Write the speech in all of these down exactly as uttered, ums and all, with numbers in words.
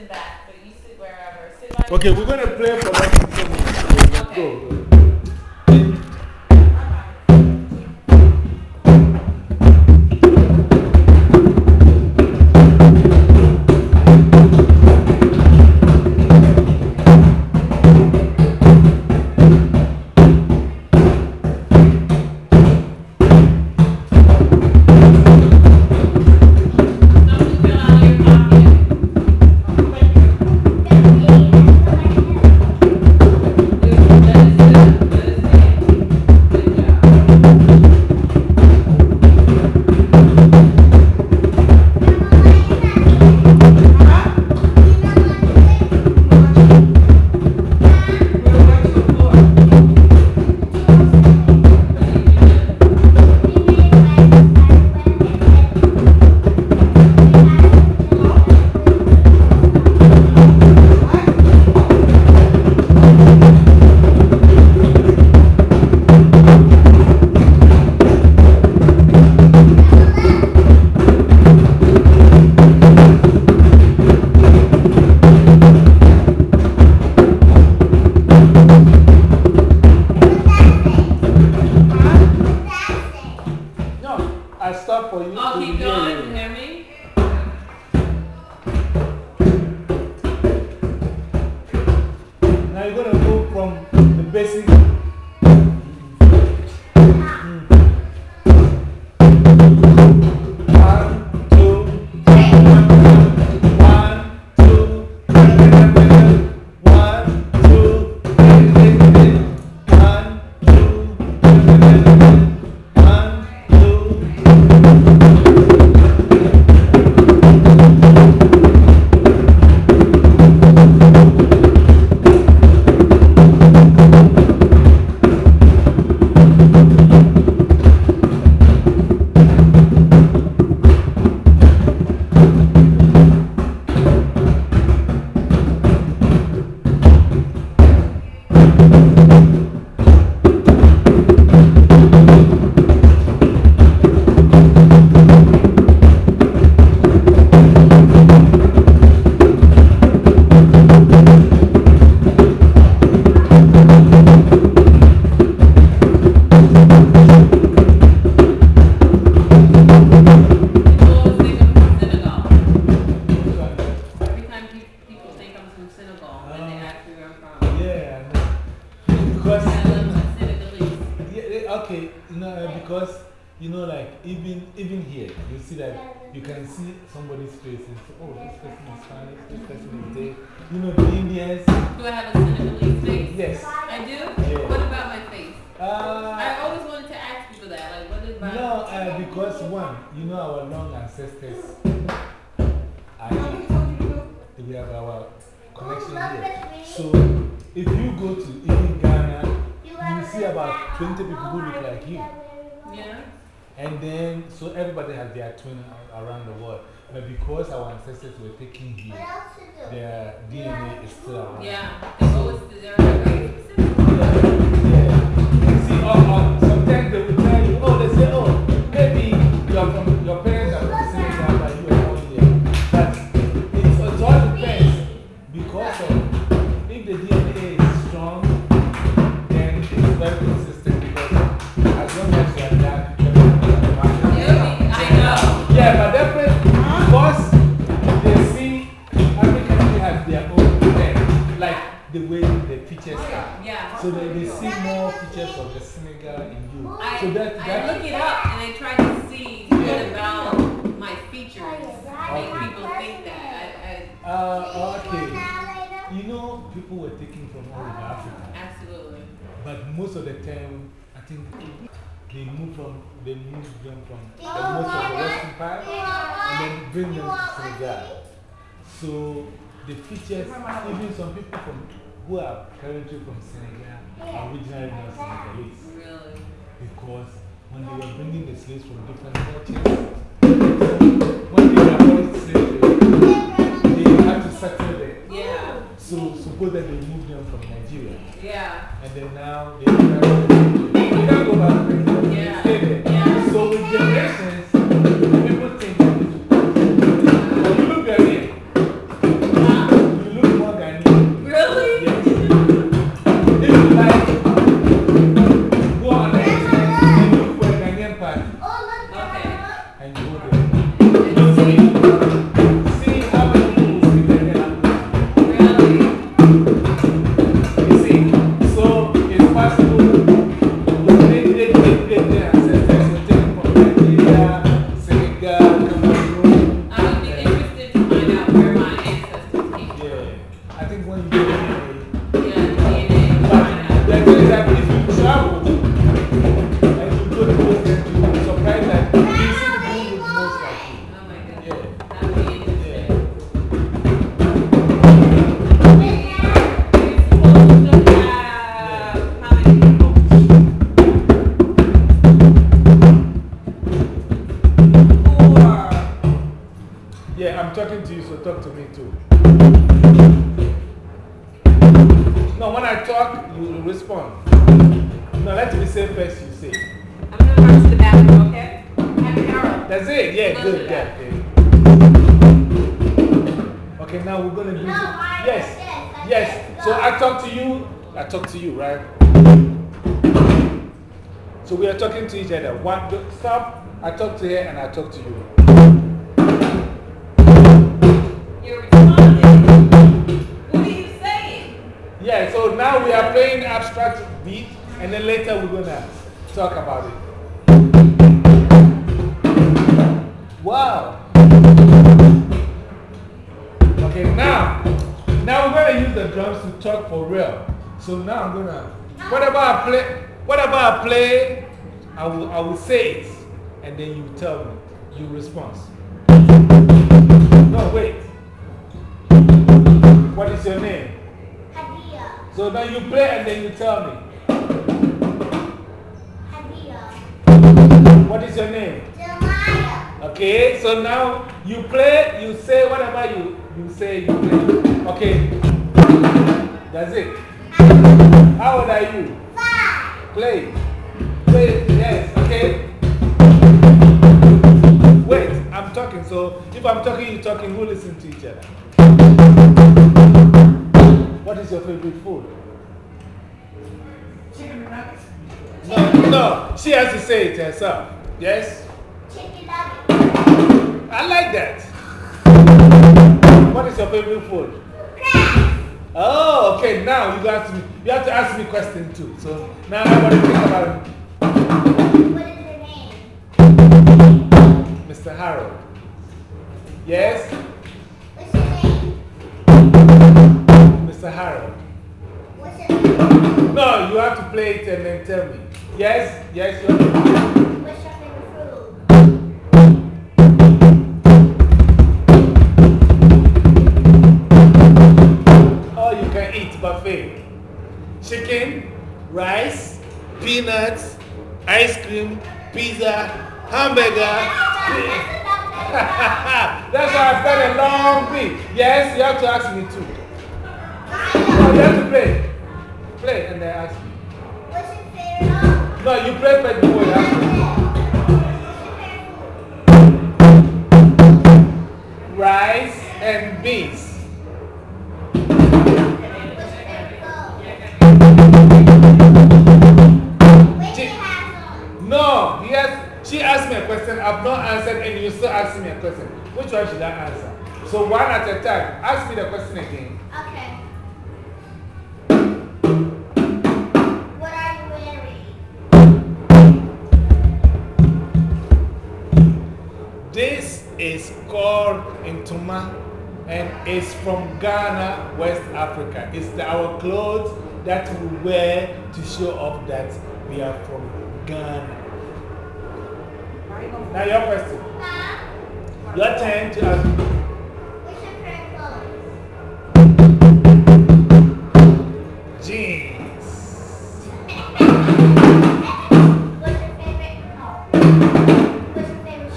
sit back, but you sit wherever. Sit by Okay, we're going to play for like okay. Go. Twin around the world, but because our ancestors were taken here, their D N A is still around. Yeah, they always they're very specific. Yeah. See, oh, oh, sometimes they will tell you, oh, they say, oh, maybe you're from, your parents are from Senegal, but you are born here. But it's, it all depends because of if the D N A is strong, then it's very consistent because as long as you are dark, yeah, but definitely because they see African people have their own thing, like the way the features are. Yeah. So they, they see more features of the Senegal in you. I, so that, that, I look it up and I try to see what about my features make people think that. I, I, uh, okay. You know, people were taken from all over Africa. Absolutely. But most of the time, I think they move from, they move them from the most of the western part and then bring them to Senegal. So the features, even some people from, who are currently from Senegal are originally not Senegalese. Really? Because when they were bringing the slaves from different cultures, when they were brought slaves, they had to settle there. Yeah. So suppose that they moved them from Nigeria. Yeah. And then now they can't go back. Yeah. Stay there. Yeah. So with generations, people think that it's, when you look at it, you respond. No, let me say first, you say. I'm going to run to the bathroom, okay? Happy Harold. That's it, yeah, Go good, to yeah. that. Okay. Okay, now we're going to do No, this. I Yes, said, yes. So I talk to you, I talk to you, right? So we are talking to each other. One, stop, I talk to her and I talk to you. You're responding. What are you saying? Yeah, so now we are playing abstract beat and then later we're going to talk about it. Wow. Okay, now, now we're going to use the drums to talk for real. So now I'm going to, whatever I play, whatever I play, I will, I will say it and then you tell me, you respond. No, wait. What is your name? Hadia. So now you play and then you tell me. Hadia. What is your name? Jeremiah. Okay, so now you play, you say whatever you, you say, you play. Okay. That's it. How old are you? Five. Play. Play, yes, okay. Wait, I'm talking, so if I'm talking, you're talking, who listen to each other? What is your favorite food? Chicken nuggets. No, no, she has to say it herself. Yes? Chicken nuggets. I like that. What is your favorite food? Crab. Oh, okay, now you, got to, you have to ask me a question too. So now everybody think about it. What is your name? Mister Harold. Yes? What's your name? Mister Harold. What's your name? No, you have to play it and then tell me. Yes? Yes? Your name. What's your favorite food? All you can eat buffet. Chicken, rice, peanuts, ice cream, pizza, hamburger. That's why I spent a long beat. Yes, you have to ask me too. No, you have to play. Play and then ask me. What's your favorite food? No, you play first before you ask me. Rice and beans. No, he has, she asked me a question, I've not answered, and you still asking me a question. Which one should I answer? So one at a time. Ask me the question again. Okay. What are you wearing? This is called Intuma, and it's from Ghana, West Africa. It's the, our clothes that we wear to show off that we are from Ghana. Now your question. Huh? Your turn to ask me. What's your favorite clothes? Jeans. What's your favorite no. What's your favorite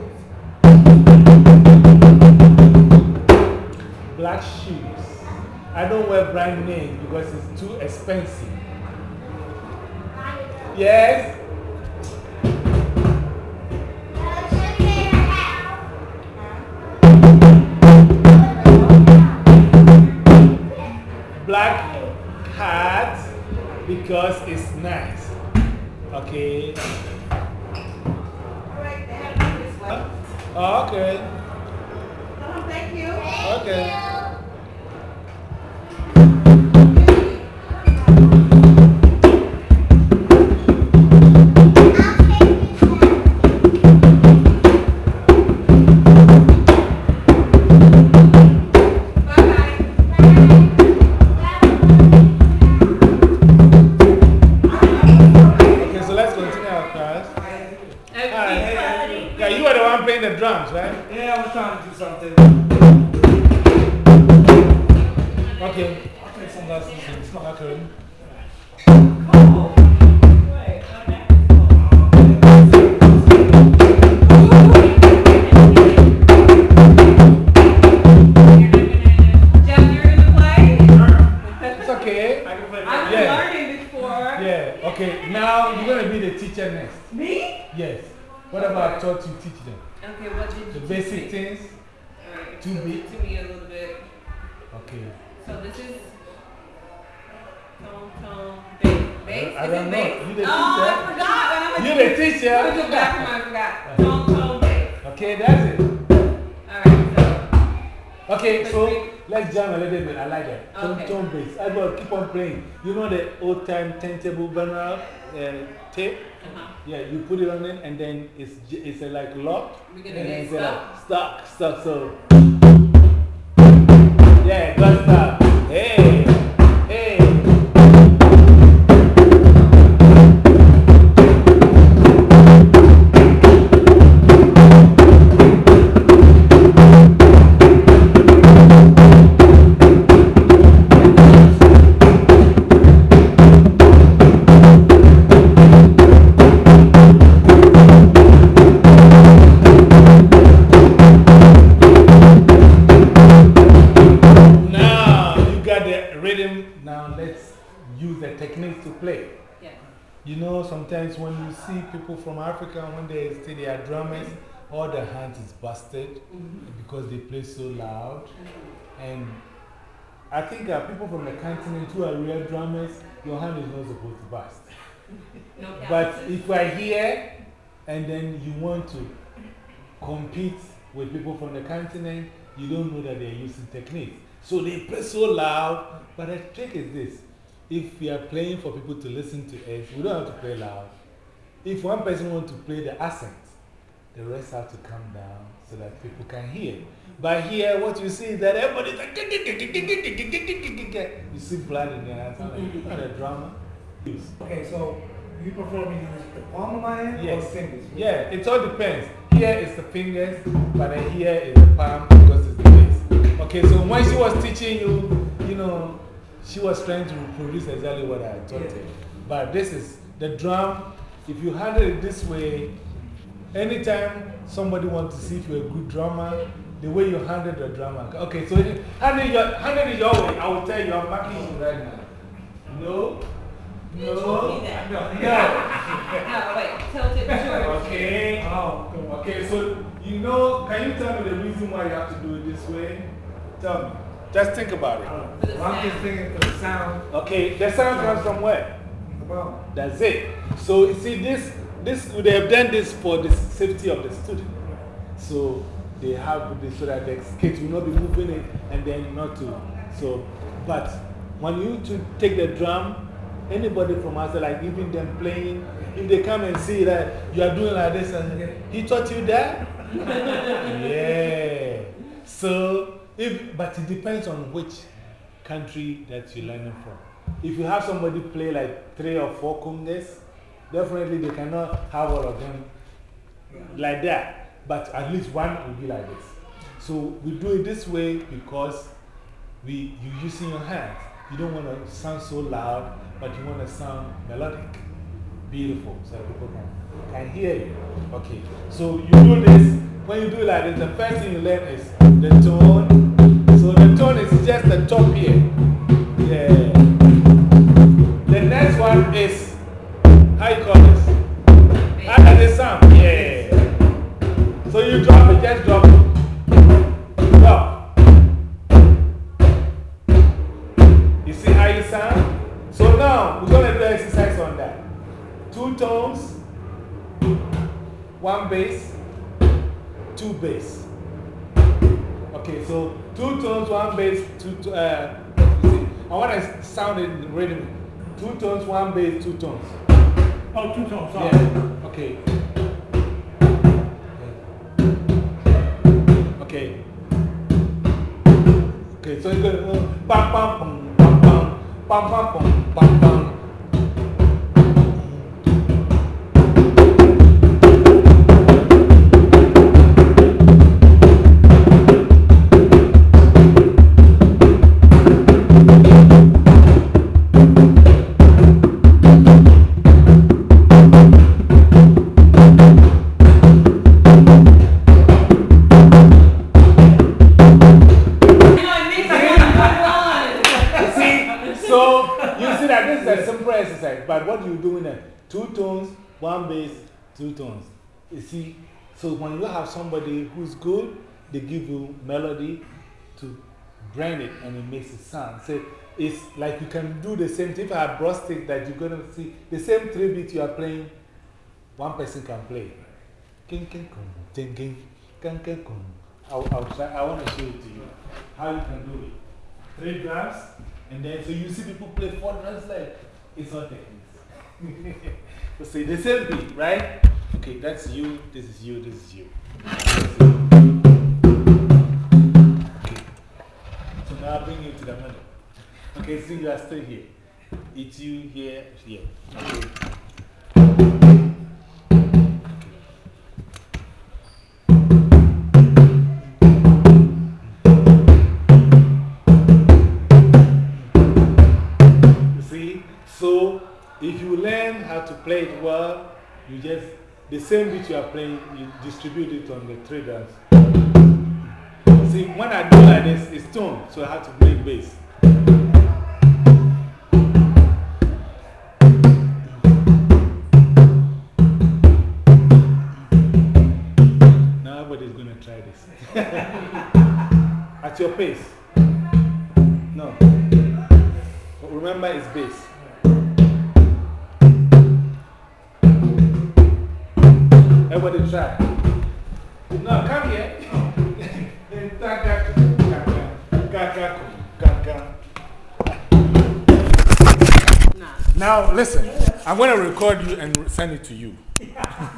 shoes? Black shoes. I don't wear brand name because it's too expensive. Yes? What's your favorite hat? Black hat because it's nice. Okay. Alright, they have to go this way. Oh, okay. Come on, thank you. Thank Okay. you. Okay, so let's continue our class. Hi. Yeah, you are the one playing the drums, right? Yeah, I was trying to do something. Okay. I'll take some lessons. It's not Okay. Jeff, you're going to play? It's okay. I can play I'm Yeah. learning Now you're going to be the teacher next. Me? Yes. What about I taught you teach them? Okay, what did you The teach basic me? things? Alright, Two so bit. to me a little bit. Okay. So this is tone, tone, bass. Bass? I Is don't it know. bass? You the Oh, I teacher? forgot. When I'm a You're the Let me teacher. go back from I forgot. Tone, tone, bass. Okay, that's it. Alright, so. Okay, Let's so read. let's jam a little bit. I like that. Tone, Okay. tone bass. I will keep on playing. You know the old time turntable burner uh, tape? Uh-huh. Yeah, you put it on it and then it's, j- it's a like lock. We're And gonna then get it's stuck. like stuck, stuck. So, yeah, good stuff. Hey, hey. Techniques to play. Yeah. You know, sometimes when you see people from Africa, when they say they are drummers, all their hands is busted Mm-hmm. because they play so loud. Mm-hmm. And I think uh, people from the continent who are real drummers, your hand is not supposed to bust. No But calluses. if you are here and then you want to compete with people from the continent, you don't know that they're using techniques. So they play so loud. But the trick is this. If we are playing for people to listen to us, we don't have to play loud. If one person wants to play the accent, the rest have to come down so that people can hear. But here, what you see is that everybody's like, you see blood in their hands. I'm like, you're not a drama. Okay, so you prefer me to use the palm of my hand or Yes. the fingers? Yeah, it all depends. Here is the fingers, but then here is the palm because it's the base. Okay, so when she was teaching you, you know, she was trying to reproduce exactly what I taught her. But this is the drum. If you handle it this way, anytime somebody wants to see if you're a good drummer, the way you handle the drummer. Okay, so handle, your, handle it your way. I will tell you, I'm marking you right now. No. You No. told me that. No. No, wait, tilt it towards. Okay. Oh, Okay, so you know, can you tell me the reason why you have to do it this way? Tell me. Just think about it. For the well, I'm just sound. thinking for the sound. Okay, the sound comes from where? The palm. That's it. So you see, this, this, they have done this for the safety of the student. So they have this so that the kids will not be moving it and then not to. So, but when you to take the drum, anybody from outside, like even them playing, if they come and see that you are doing like this, and he taught you that? Yeah. So, if, but it depends on which country that you're learning from. If you have somebody play like three or four congas, definitely they cannot have all of them like that. But at least one will be like this. So we do it this way because we, you're using your hands. You don't want to sound so loud, but you want to sound melodic, beautiful, so that people can, can hear you. Okay, so you do this. When you do it like this, the first thing you learn is the tone. So the tone is just the top here. Yeah. The next one is, how you call this? How does it sound? Yeah. So you drop it, just drop it. Drop. You see how you sound? So now, we're going to do exercise on that. Two tones, one bass, two bass. Okay, so two tones, one bass, two uh, you see, I want to sound it in rhythm. Two tones, one bass, two tones. Oh, two tones, sorry. Yeah, okay. Okay. Okay, so you go uh, bam bam bam bam bam bam bam bam bam. But what do you do in a two tones, one bass, two tones. You see, so when you have somebody who's good, they give you melody to brand it and it makes it sound. So it's like you can do the same thing. If I have broad stick that you're going to see, the same three beats you are playing, one person can play. King, king, kum, ting, king, king, king, kum. I'll, I'll try, I want to show it to you how you can do it. Three drums, and then so you see people play four drums like it's not techniques. So see the same beat, right? Okay, that's you, this is you, this is you. Okay, so now I'll bring you to the middle. Okay, see, you are still here. It's you here, here. Okay. So, if you learn how to play it well, you just, the same beat you are playing, you distribute it on the three drums. See, when I do like this, it's tone, so I have to play bass. Now everybody's going to try this. At your pace. No. But remember, it's bass. Everybody try. No, come here. Now, listen, I'm going to record you and send it to you.